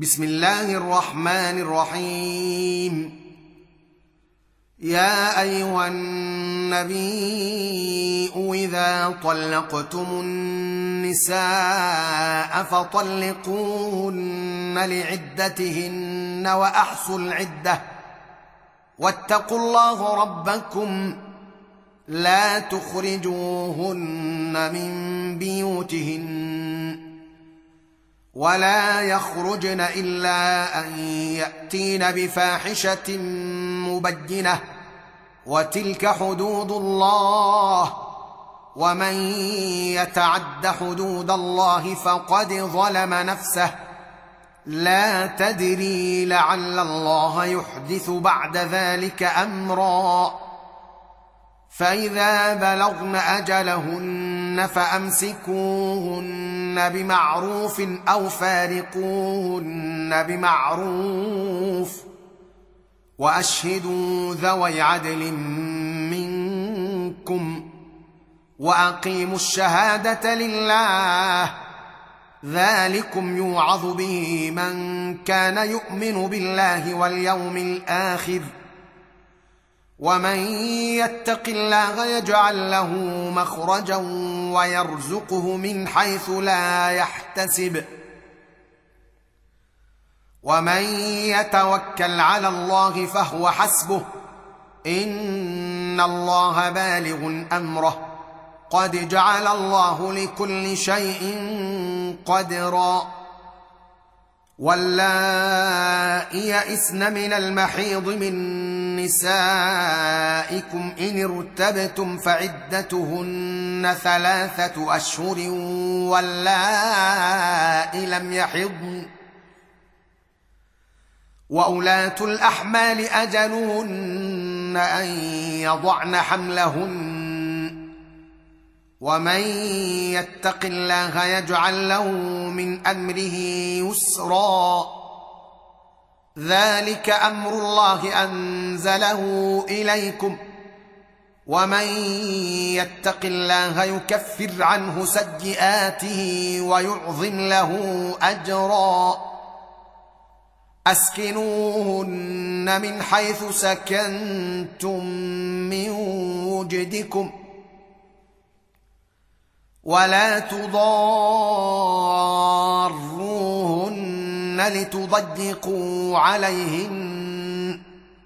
بسم الله الرحمن الرحيم. يا أيها النبي إذا طلقتم النساء فطلقوهن لعدتهن وأحصوا العدة واتقوا الله ربكم لا تخرجوهن من بيوتهن ولا يخرجن إلا أن يأتين بفاحشة مبينة وتلك حدود الله ومن يتعد حدود الله فقد ظلم نفسه لا تدري لعل الله يحدث بعد ذلك أمرا. فإذا بلغن أجلهن فأمسكوهن بمعروف أو فارقوهن بمعروف وأشهدوا ذوي عدل منكم وأقيموا الشهادة لله ذلكم يوعظ به من كان يؤمن بالله واليوم الآخر ومن يتق الله يجعل له مخرجا ويرزقه من حيث لا يحتسب ومن يتوكل على الله فهو حسبه إن الله بالغ أمره قد جعل الله لكل شيء قدرا. واللائي يئسن من المحيض من نسائكم إن ارتبتم فعدتهن 3 أشهر واللائي لم يحضن وأولاة الأحمال أجلهن أن يضعن حملهن ومن يتق الله يجعل له من أمره يسرا ذلك أمر الله أنزله إليكم ومن يتق الله يكفر عنه سيئاته ويعظم له أجرا. أسكنوهن من حيث سكنتم من وجدكم ولا تضاروهن لتضيقوا عليهن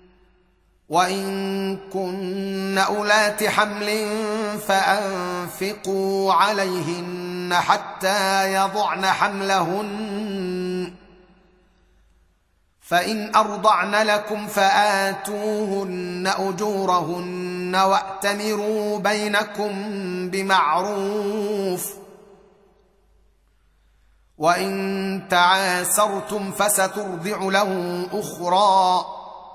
وإن كن أولات حمل فأنفقوا عليهن حتى يضعن حملهن فإن أرضعن لكم فآتوهن أجورهن وأتمروا بينكم بمعروف وإن تعاسرتم فسترضع له أخرى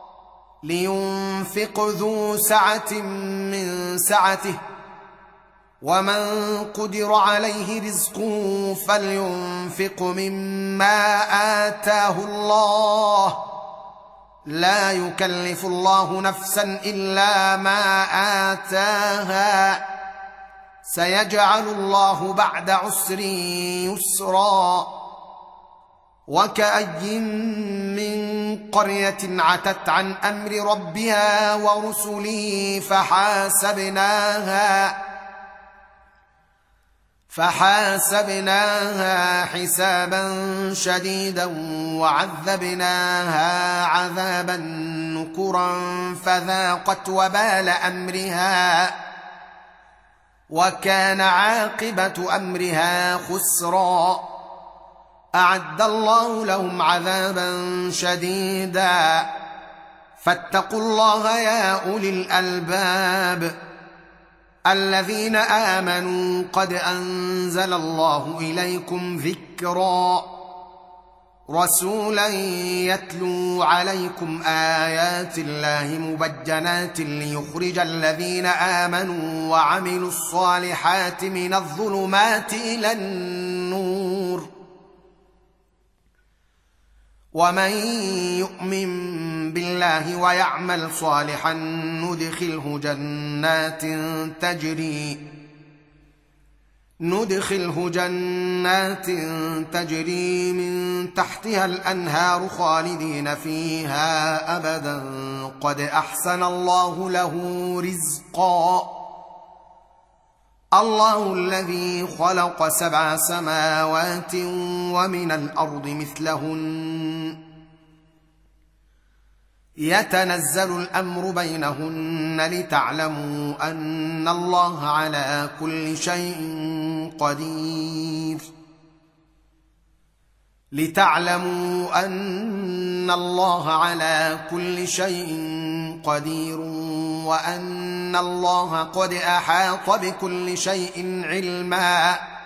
لينفق ذو سعة من سعته ومن قدر عليه رزقه فلينفق مما آتاه الله لا يكلف الله نفسا إلا ما آتاها سيجعل الله بعد عسر يسرا. وكأي من قرية عتت عن أمر ربها ورسله فحاسبناها حسابا شديدا وعذبناها عذابا نكرا فذاقت وبال أمرها وكان عاقبة أمرها خسرا. أعد الله لهم عذابا شديدا فاتقوا الله يا أولي الألباب الذين آمنوا قد أنزل الله إليكم ذكرا رسولا يتلو عليكم آيات الله مبينات ليخرج الذين آمنوا وعملوا الصالحات من الظلمات إلى النور ومن يؤمن بالله ويعمل صالحا ندخله جنات ندخله جنات تجري من تحتها الأنهار خالدين فيها أبدا قد أحسن الله له رزقا. الله الذي خلق 7 سماوات ومن الأرض مثلهن يتنزل الأمر بينهن لتعلموا أن الله على كل شيء قدير وأن الله قد أحاط بكل شيء علما.